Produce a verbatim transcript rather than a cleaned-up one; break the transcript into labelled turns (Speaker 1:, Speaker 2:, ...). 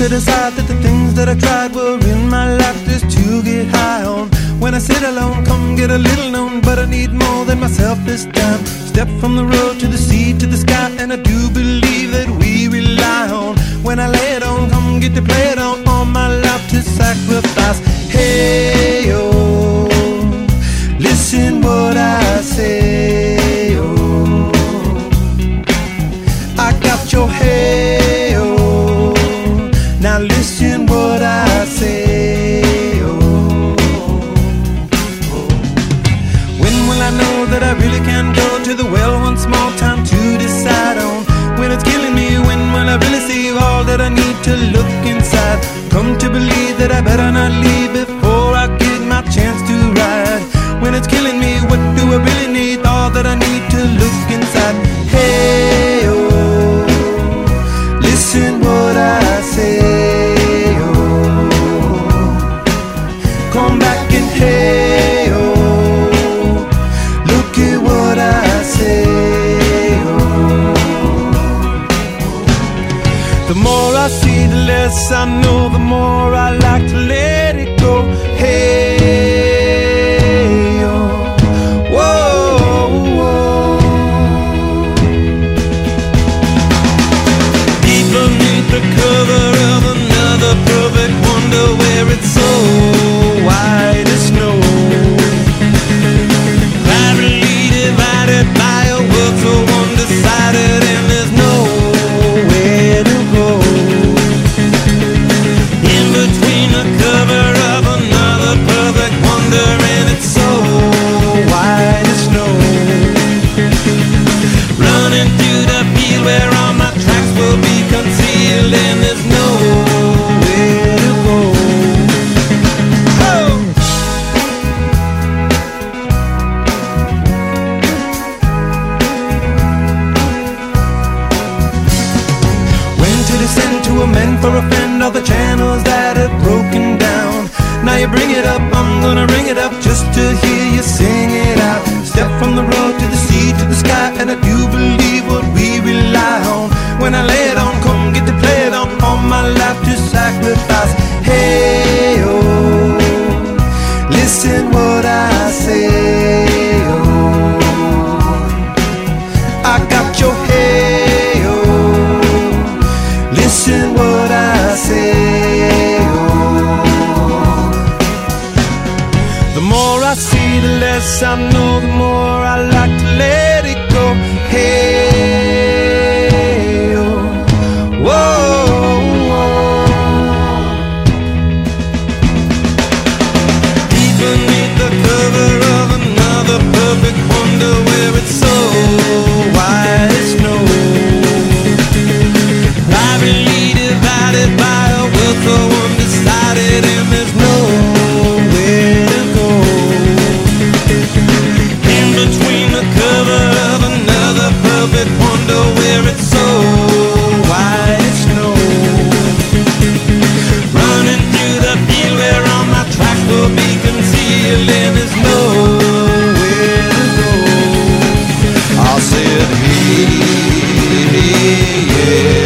Speaker 1: to decide that the things that I tried were in my life just to get high on. When I sit alone, come get a little known, but I need more than myself this time. Step from the road to the sea to the sky, and I do believe that we rely on. When I lay it on, come get to play it on, all my life to sacrifice. Hey, oh, listen what I say, oh, I got your hey, oh, now listen what I say, oh, oh. When will I know that I really can go to the well one small time to decide on? When it's killing me, when will I really see all that I need to look inside? Come to believe that I better not leave before I get my chance to ride. When it's killing me, what do I really need? All that I need to look inside. Hey, oh, listen what I say, oh, come back and hey, oh, look at what I say, oh. The more I see, the less I know, the more I like to let it go. Hey, oh, whoa, whoa. Deep beneath the cover of another perfect wonder, where it's so white as snow, privately divided by a world so undecided, and there's nowhere to go. In between the cover of another perfect wonder, and it's so white as snow, running through the field where all my tracks will be concealed, and there's nowhere to go. Oh! When to descend to amend for a friend all the channels that have broken down. Now you bring it up, I'm gonna ring it up just to hear you sing it out. Step from the road to the sea to the sky, and I do believe what we rely on. When I lay it on, come get to play it on, all my life to sacrifice. Hey, oh, listen what I say, oh, I got your hey, oh, listen what I say, oh. The more I see, the less I know, the more I like to let it go. Hey, oh, whoa, whoa. Deep beneath the cover of another perfect wonder, where it's so white as snow, privately divided by a world so undecided, and there's nowhere to go. In between the cover of another perfect wonder, where it's so white as snow, running through the field where all my tracks will be concealed, and there's nowhere to go. I said, hey, hey, yeah.